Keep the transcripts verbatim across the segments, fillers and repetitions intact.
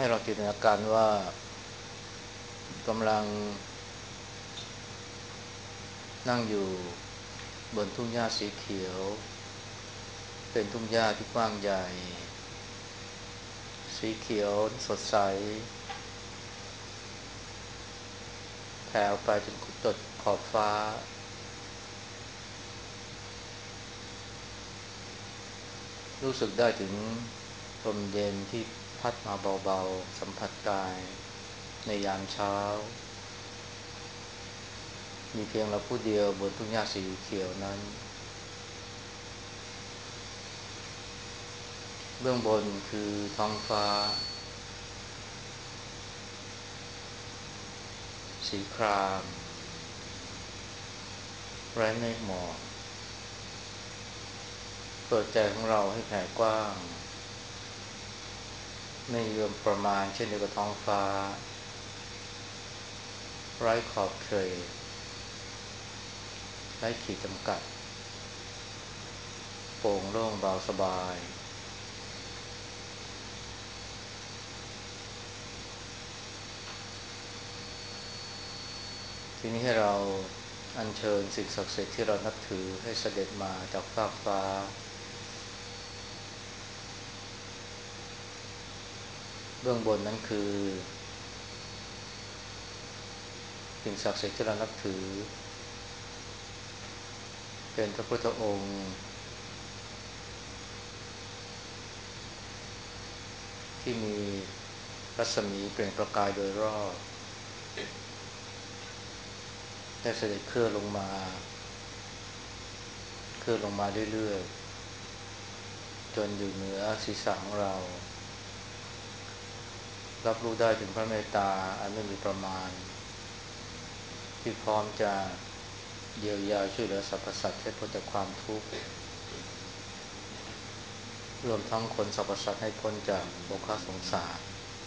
ให้เราจินตนาการว่ากำลังนั่งอยู่บนทุ่งหญ้าสีเขียวเป็นทุ่งหญ้าที่กว้างใหญ่สีเขียวสดใสแผ่ออกไปจนจดขอบฟ้ารู้สึกได้ถึงลมเย็นที่พัดมาเบาๆสัมผัสกายในยามเช้ามีเพียงเราผู้เดียวบนทุ่งหญ้าสีเขียวนั้นเบื้องบนคือท้องฟ้าสีครามไร้เมฆหมอกเปิดใจของเราให้แผ่กว้างไม่เยื่อมประมาณเช่นเดียวกับท้องฟ้าไร้ขอบเขตไร้ขีดจำกัดโปร่งโล่งเบาสบายทีนี้ให้เราอัญเชิญสิ่งศักดิ์สิทธิ์ที่เรานับถือให้เสด็จมาจากฟากฟ้าเบื้องบนนั้นคือสิ่งศักดิ์สิทธิ์ที่เรานับถือเป็นพระพุทธองค์ที่มีรัศมีเปล่งประกายโดยรอบได้เสด็จเคลื่อนลงมาเคลื่อนลงมาเรื่อยๆจนอยู่เหนือศีรษะของเรารับรู้ได้ถึงพระเมตตาอันไม่มีประมาณที่พร้อมจะเยียวยาช่วยเหลือสรรพสัตว์ให้พ้นจากความทุกข์รวมทั้งคนสรรพสัตว์ให้พ้นจากโภคสงสาร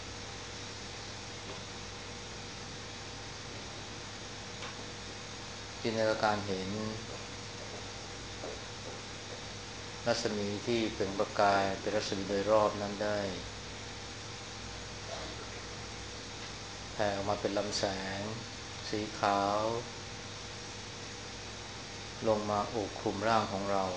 จินตนาการเห็นรัศมีที่เป็นประกายเป็นรัศมีโดยรอบนั้นได้แผ่ออกมาเป็นลำแสงสีขาวลงมาโอบคลุมร่างของเรา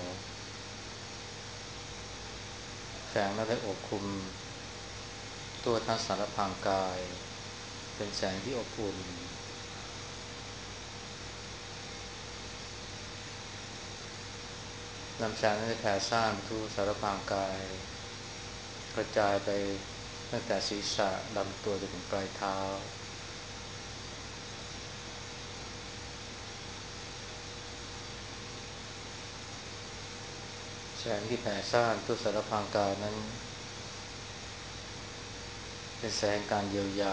แสงนั้นได้โอบคลุมตัวทั้งสารพางกายเป็นแสงที่อบอุ่นลำแสงนั้นได้แผ่ซ่านทั่วสารพางกายกระจายไปตั้งแต่ศีรษะลำตัวจนถึงปลายเท้าแสงที่แผ่ซ่านทั่วสารพางกายนั้นเป็นแสงการเยียวยา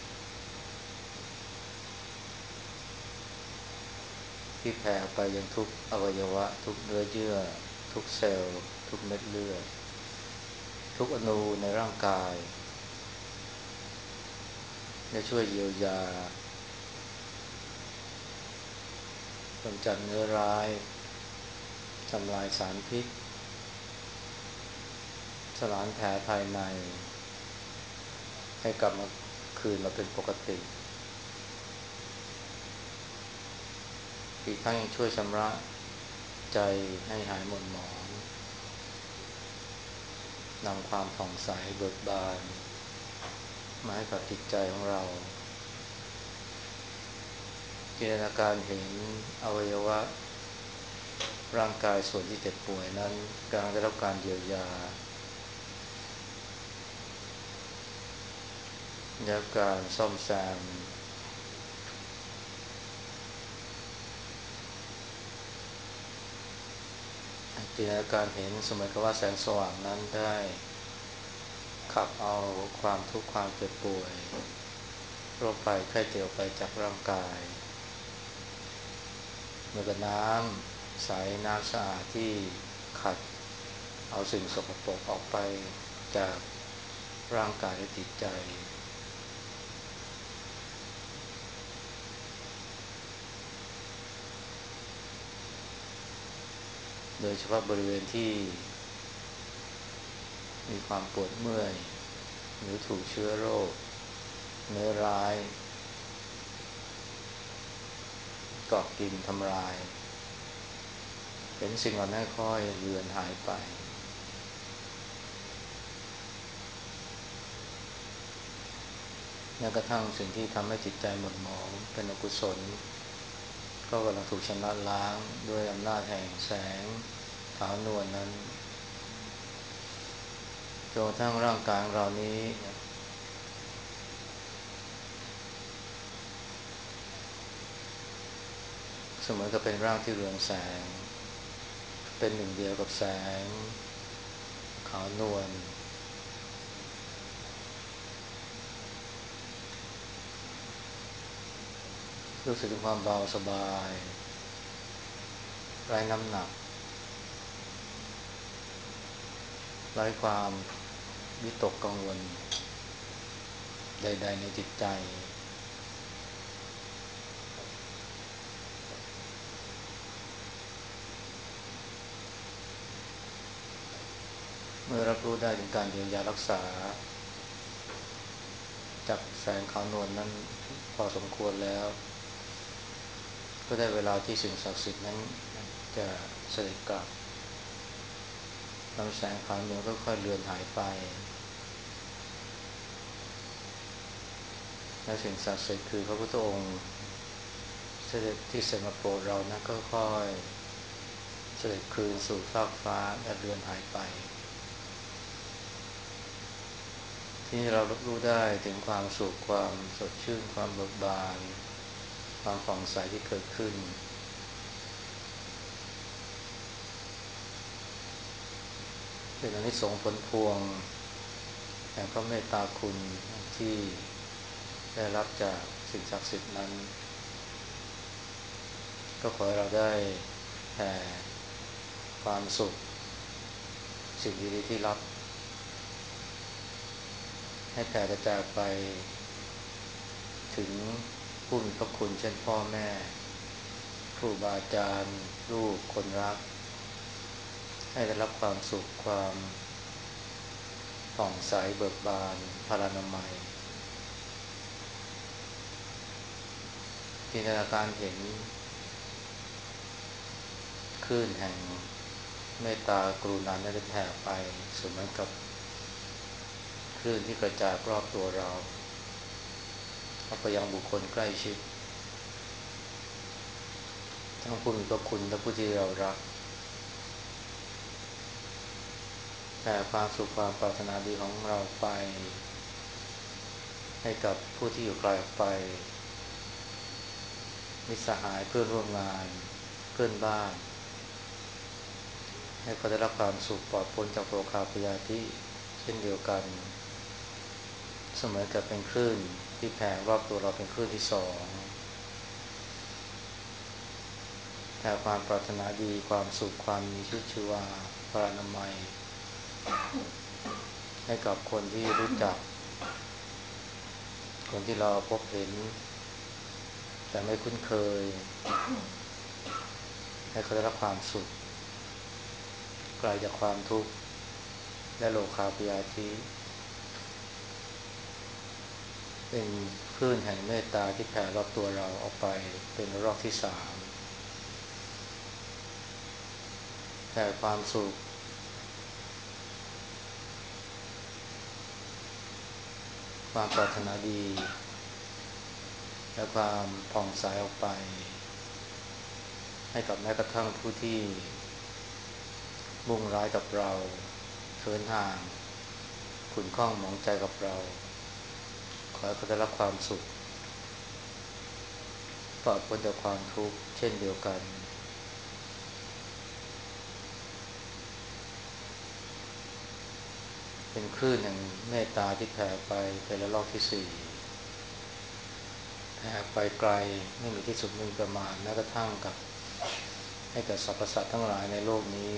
ที่แผ่ไปยังทุกอวัยวะทุกเนื้อเยื่อทุกเซลล์ทุกเม็ดเลือดทุกอนูในร่างกายได้ช่วยเยียวยากำจัดเนื้อร้ายทำลายสารพิษสลายแผลภายในให้กลับมาคืนมาเป็นปกติอีกทั้งยังช่วยชำระใจให้หายหม่นหมองนำความผ่องใสเบิกบานมาให้กับจิตใจของเราจินตนาการเห็นอวัยวะร่างกายส่วนที่เจ็บป่วยนั้นกำลังได้รับการเยียวยาได้รับการซ่อมแซมจินตนาการเห็นสมัยกับว่าแสงสว่างนั้นได้ขับเอาความทุกข์ความเจ็บป่วยโรคภัยไข้เจ็บออกไปจากร่างกายเหมือนกับน้ำใสน้ำสะอาดที่ขัดเอาสิ่งสกปรกออกไปจากร่างกายและจิตใจโดยเฉพาะบริเวณที่มีความปวดเมื่อยหรือถูกเชื้อโรคเนื้อร้ายเกาะกินทำลายเห็นสิ่งเหล่านั้นค่อยเลือนหายไปแม้กระทั่งสิ่งที่ทำให้จิตใจหม่นหมองเป็นอกุศลก็กำลังถูกชำระล้างด้วยอำนาจแห่งแสงขาวนวลนั้นจนกระทั่งร่างกายของเรานี้เสมือนกับเป็นร่างที่เรืองแสงเป็นหนึ่งเดียวกับแสงขาวนวลรู้สึกถึงความเบาสบายไร้น้ำหนักไร้ความวิตกกังวลใดๆในจิตใจเมื่อรับรู้ได้ถึงการเยียวยารักษาจากแสงขาวนวลนั้นพอสมควรแล้วก็ได้เวลาที่สิ่งศักดิ์สิทธิ์นั้นจะเสด็จกลับลำแสงขาวนวลก็ค่อยเลือนหายไปและสิ่งศักดิ์สิทธิ์คือพระพุทธองค์เสด็จที่เสด็จมาโปรดเรานะก็ค่อยเสด็จคืนสู่ฟากฟ้าและเลือนหายไปที่เรารับรู้ได้ถึงความสุขความสดชื่นความเบิกบานความผ่องใสที่เกิดขึ้นเป็นอานิสงส์ผลพวงแห่งพระเมตตาคุณที่ได้รับจากสิ่งศักดิ์สิทธิ์นั้นก็ขอให้เราได้แผ่ความสุขสิ่งดีๆที่รับให้แผ่กระจายไปถึงผู้มีพระคุณเช่นพ่อแม่ครูบาอาจารย์ลูกคนรักให้ได้รับความสุขความผ่องใสเบิกบานพลานามัยจินตนาการเห็นคลื่นแห่งเมตตากรุณาได้แผ่ไปเสมือนกับคลื่นที่กระจายรอบตัวเราเอาไปยังบุคคลใกล้ชิดทั้งผู้มีพระคุณและผู้ที่เรารักแผ่ความสุขความปรารถนาดีของเราไปให้กับผู้ที่อยู่ไกลออกไปมิตรสหายเพื่อนร่วมงานเพื่อนบ้านให้เขาได้รับความสุขปลอดพ้นจากโรคาพยาธิเช่นเดียวกันเสมือนกับเป็นคลื่นที่แผ่รอบตัวเราเป็นคลื่นที่สองแผ่ความปรารถนาดีความสุขความมีชีวิตชีวาพลานามัยให้กับคนที่รู้จักคนที่เราพบเห็นแต่ไม่คุ้นเคยให้เขาได้รับความสุขไกลจากความทุกข์และโรคาพยาธิเป็นคลื่นแห่งเมตตาที่แผ่รอบตัวเราออกไปเป็นรอบที่สามแผ่ความสุขความปรารถนาดีและความผ่องใสออกไปให้กับแม้กระทั่งผู้ที่มุ่งร้ายกับเราเขินห่างขุ่นข้องหมองใจกับเราขอให้เขาได้รับความสุขปลอดพ้นจากความทุกข์เช่นเดียวกันเป็นคลื่นแห่งเมตตาที่แผ่ไปเป็นระลอกที่สี่แผ่ไปไกลไม่มีที่สุดไม่มีประมาณแม้กระทั่งกับให้กับสรรพสัตว์ทั้งหลายในโลกนี้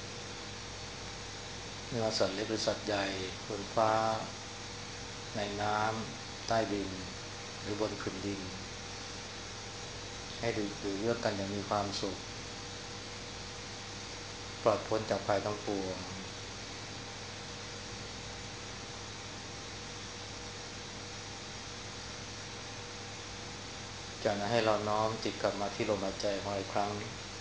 ไม่ว่าสัตว์เล็กหรือสัตว์ใหญ่บนฟ้าในน้ำใต้ดินหรือบนผืนดินให้อยู่เยือกกันอย่างมีความสุขปลอดพ้นจากภัยทั้งปวงจากนั้นให้เราน้อมจิตกลับมาที่ลมหายใจของเราอีกครั้ง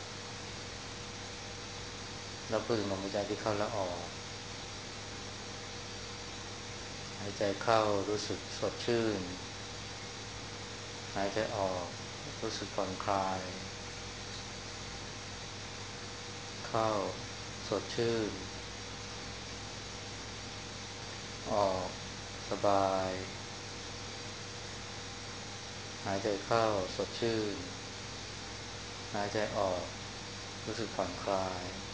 แล้วพูดถึงลมหายใจที่เข้าและออกหายใจเข้ารู้สึกสดชื่นหายใจออกรู้สึกผ่อนคลายเข้าสดชื่นออกสบายหายใจเข้าสดชื่นหายใจออกรู้สึกผ่อนคลาย